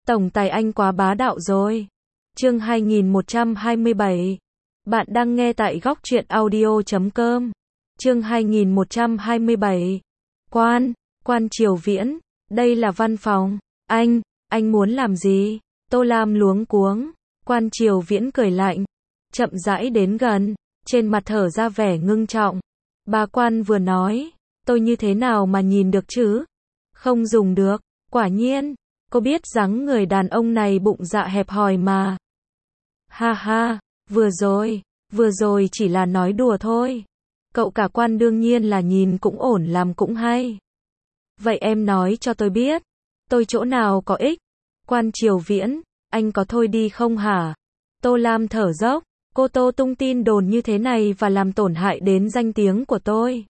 Tổng tài anh quá bá đạo rồi. Chương 2127. Bạn đang nghe tại góc truyện audio.com. Chương 2127. Quan Triều Viễn, đây là văn phòng. Anh muốn làm gì? Tô Lam luống cuống. Quan Triều Viễn cười lạnh, chậm rãi đến gần, trên mặt thở ra vẻ ngưng trọng. Bà Quan vừa nói, tôi như thế nào mà nhìn được chứ? Không dùng được, quả nhiên, cô biết dáng người đàn ông này bụng dạ hẹp hòi mà. Ha ha, vừa rồi chỉ là nói đùa thôi. Cậu cả Quan đương nhiên là nhìn cũng ổn làm cũng hay. Vậy em nói cho tôi biết, tôi chỗ nào có ích? Quan Triều Viễn, anh có thôi đi không hả? Tô Lam thở dốc, cô Tô tung tin đồn như thế này và làm tổn hại đến danh tiếng của tôi.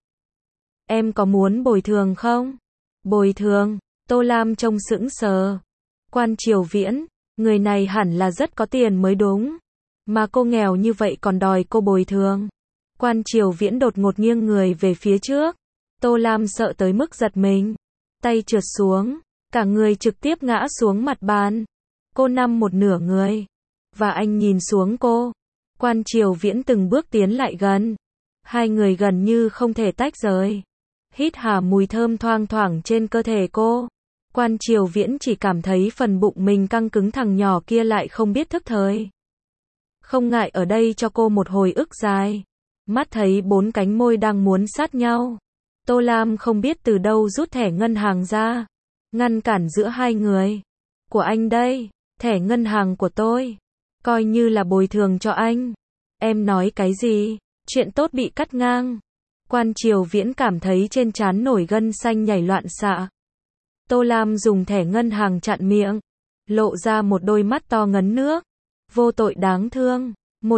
Em có muốn bồi thường không? Bồi thường? Tô Lam trông sững sờ. Quan Triều Viễn, người này hẳn là rất có tiền mới đúng. Mà cô nghèo như vậy còn đòi cô bồi thường. Quan Triều Viễn đột ngột nghiêng người về phía trước. Tô Lam sợ tới mức giật mình. Tay trượt xuống, cả người trực tiếp ngã xuống mặt bàn. Cô nằm một nửa người. Và anh nhìn xuống cô. Quan Triều Viễn từng bước tiến lại gần. Hai người gần như không thể tách rời. Hít hà mùi thơm thoang thoảng trên cơ thể cô. Quan Triều Viễn chỉ cảm thấy phần bụng mình căng cứng, thằng nhỏ kia lại không biết thức thời. Không ngại ở đây cho cô một hồi ức dài. Mắt thấy bốn cánh môi đang muốn sát nhau. Tô Lam không biết từ đâu rút thẻ ngân hàng ra. Ngăn cản giữa hai người. Của anh đây, thẻ ngân hàng của tôi. Coi như là bồi thường cho anh. Em nói cái gì? Chuyện tốt bị cắt ngang. Quan Triều Viễn cảm thấy trên trán nổi gân xanh nhảy loạn xạ. Tô Lam dùng thẻ ngân hàng chặn miệng. Lộ ra một đôi mắt to ngấn nước. Vô tội đáng thương.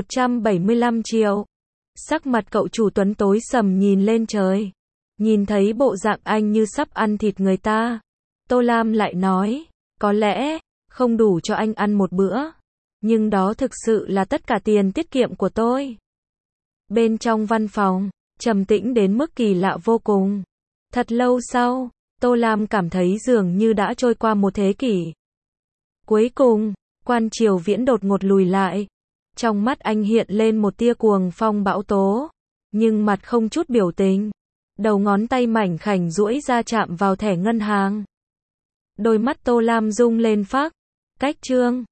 175 triệu. Sắc mặt cậu chủ Tuấn tối sầm nhìn lên trời. Nhìn thấy bộ dạng anh như sắp ăn thịt người ta. Tô Lam lại nói, có lẽ không đủ cho anh ăn một bữa. Nhưng đó thực sự là tất cả tiền tiết kiệm của tôi. Bên trong văn phòng, trầm tĩnh đến mức kỳ lạ vô cùng. Thật lâu sau, Tô Lam cảm thấy dường như đã trôi qua một thế kỷ. Cuối cùng, Quan Triều Viễn đột ngột lùi lại. Trong mắt anh hiện lên một tia cuồng phong bão tố. Nhưng mặt không chút biểu tình. Đầu ngón tay mảnh khảnh duỗi ra chạm vào thẻ ngân hàng. Đôi mắt Tô Lam rung lên phác. Cách trương.